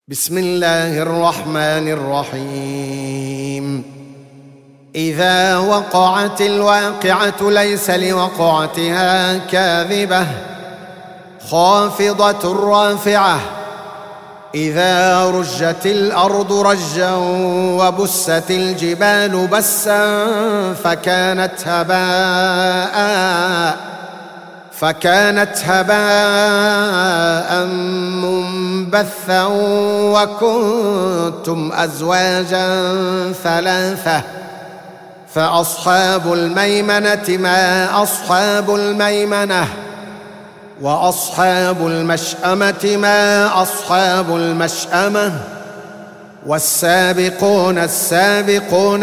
بسم الله الرحمن الرحيم. إذا وقعت الواقعة ليس لوقعتها كاذبة خافضة رافعة. إذا رجت الأرض رجا وبست الجبال بسا فكانت هباء منبثا وكنتم أزواجا ثلاثة فأصحاب الميمنة ما أصحاب الميمنة وأصحاب المشأمة ما أصحاب المشأمة والسابقون السابقون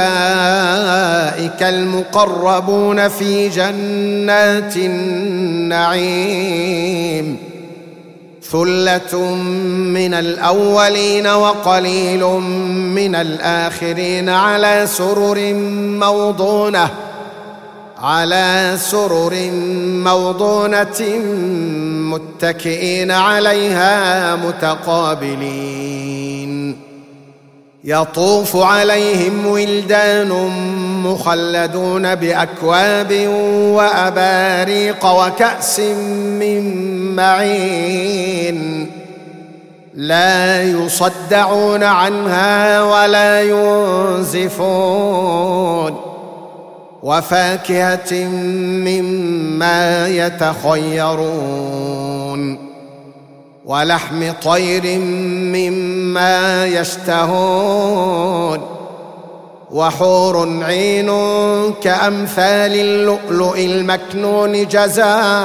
أولئك المقربون في جنات النعيم. ثلة من الأولين وقليل من الآخرين على سرر موضونة متكئين عليها متقابلين. يطوف عليهم ولدان مخلدون بأكواب وأباريق وكأس من معين لا يصدعون عنها ولا ينزفون. وفاكهة مما يتخيرون ولحم طير مما يشتهون وحور عين كأمثال اللؤلؤ المكنون جزاء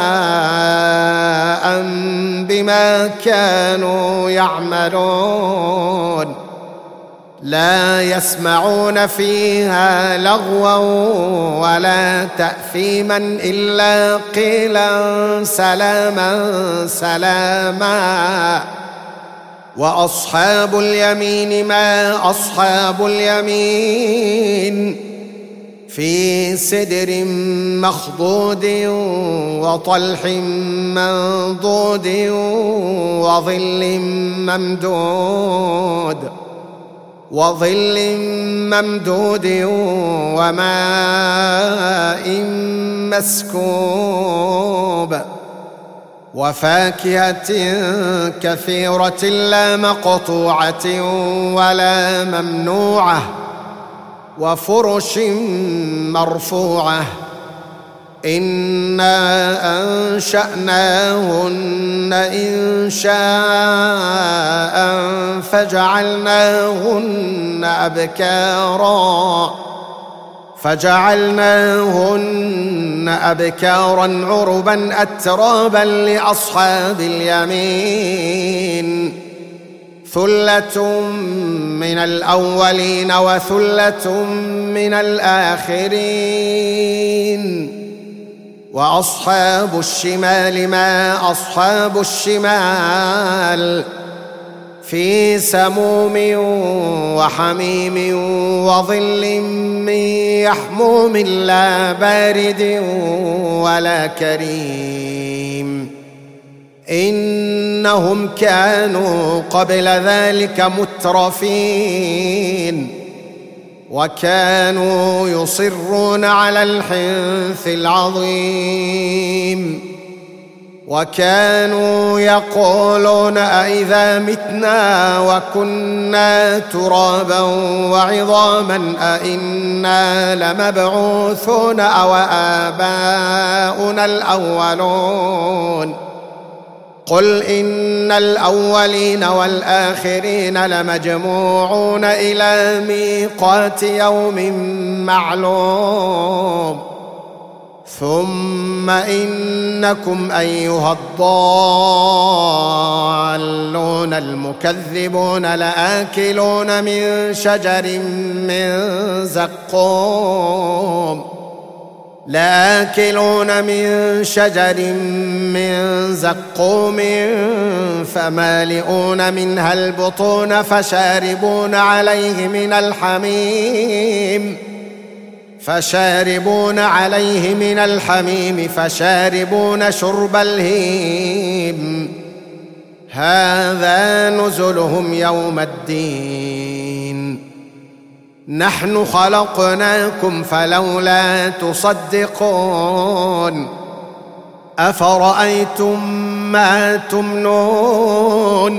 بما كانوا يعملون. لا يسمعون فيها لغوا ولا تأثيما إلا قيلا سلاما سلاما. وأصحاب اليمين ما أصحاب اليمين في سدر مخضود وطلح منضود وظل ممدود وماء مسكوب وفاكهة كثيرة لا مقطوعة ولا ممنوعة وفرش مرفوعة. إنا أنشأناهن إنشاء فجعلناهن أبكارا عربا أترابا لأصحاب اليمين. ثلة من الأولين وثلة من الآخرين. وأصحاب الشمال ما أصحاب الشمال في سموم وحميم وظل من يحموم لا بارد ولا كريم. إنهم كانوا قبل ذلك مترفين وكانوا يصرون على الحنث العظيم وكانوا يقولون أئذا متنا وكنا ترابا وعظاما أئنا لمبعوثون أو آباؤنا الأولون. قل إن الأولين والآخرين لمجموعون إلى ميقات يوم معلوم. ثم إنكم أيها الضالون المكذبون لآكلون من شجر من زقوم فمالئون منها البطون فشاربون عليه من الحميم فشاربون شرب الهيم. هذا نزلهم يوم الدين نحن خلقناكم فلولا تصدقون أفرأيتم ما تمنون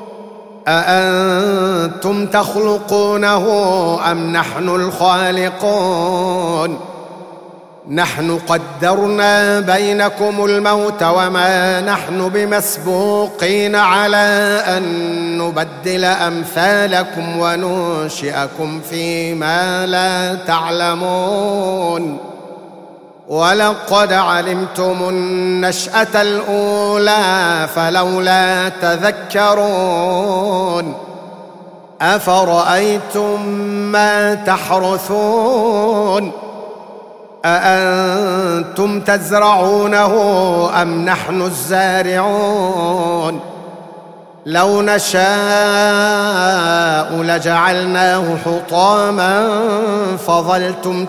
أأنتم تخلقونه أم نحن الخالقون نحن قدرنا بينكم الموت وما نحن بمسبوقين على أن نبدل أمثالكم وننشئكم فيما لا تعلمون ولقد علمتم النشأة الأولى فلولا تذكرون أفرأيتم ما تحرثون أأنتم تزرعونه أم نحن الزارعون لو نشاء لجعلناه حطاما فظلتم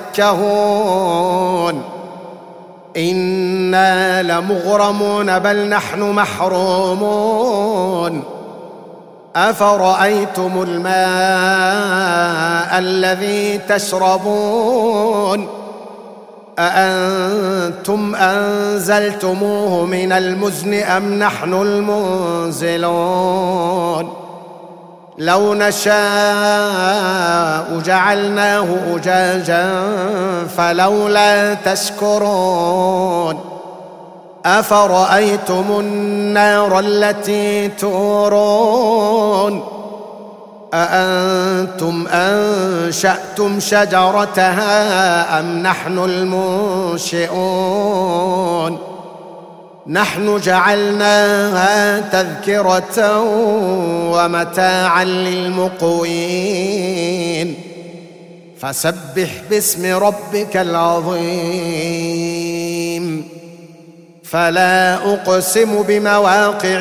تفكهون إنا لمغرمون بل نحن محرومون أفرأيتم الماء الذي تشربون أأنتم أنزلتموه من المزن أم نحن المنزلون لو نشاء جعلناه أجاجا فلولا تشكرون أفرأيتم النار التي تورون أأنتم أنشأتم شجرتها أم نحن المنشئون نحن جعلناها تذكرة ومتاعا للمقوين فسبح باسم ربك العظيم فلا أقسم بمواقع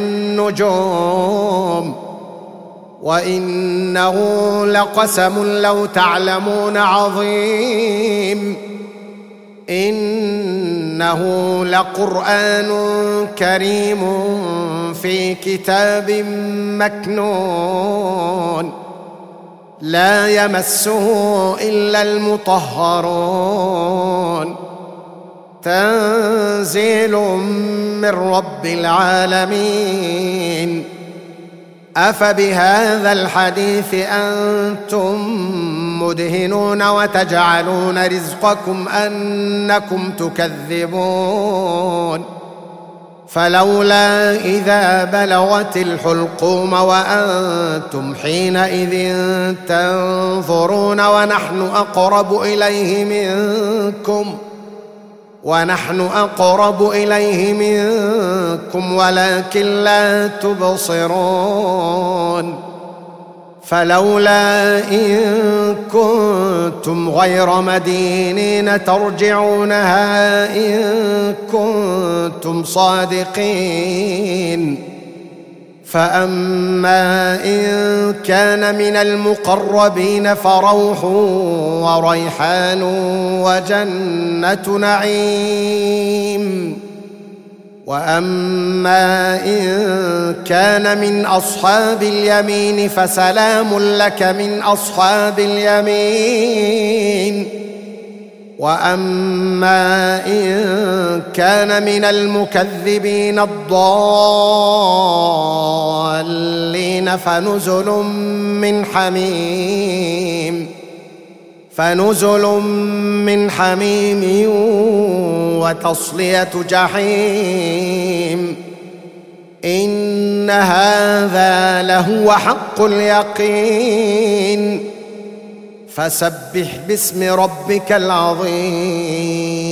النجوم وإنه لقسم لو تعلمون عظيم إنه لقرآن كريم في كتاب مكنون لا يمسه إلا المطهرون تنزيل من رب العالمين أفبهذا الحديث أنتم مدهنون وتجعلون رزقكم أنكم تكذبون فلولا إذا بلغت الحلقوم وأنتم حينئذ تنظرون ونحن أقرب إليه منكم ولكن لا تبصرون فلولا إن كنتم غير مدينين ترجعونها إن كنتم صادقين فأما إن كان من المقربين فروح وريحان وجنة نعيم وأما إن كان من أصحاب اليمين فسلام لك من أصحاب اليمين وأما إن كان من المكذبين الضالين فنزل من حميم وتصلية جحيم إن هذا لهو حق اليقين فسبح باسم ربك العظيم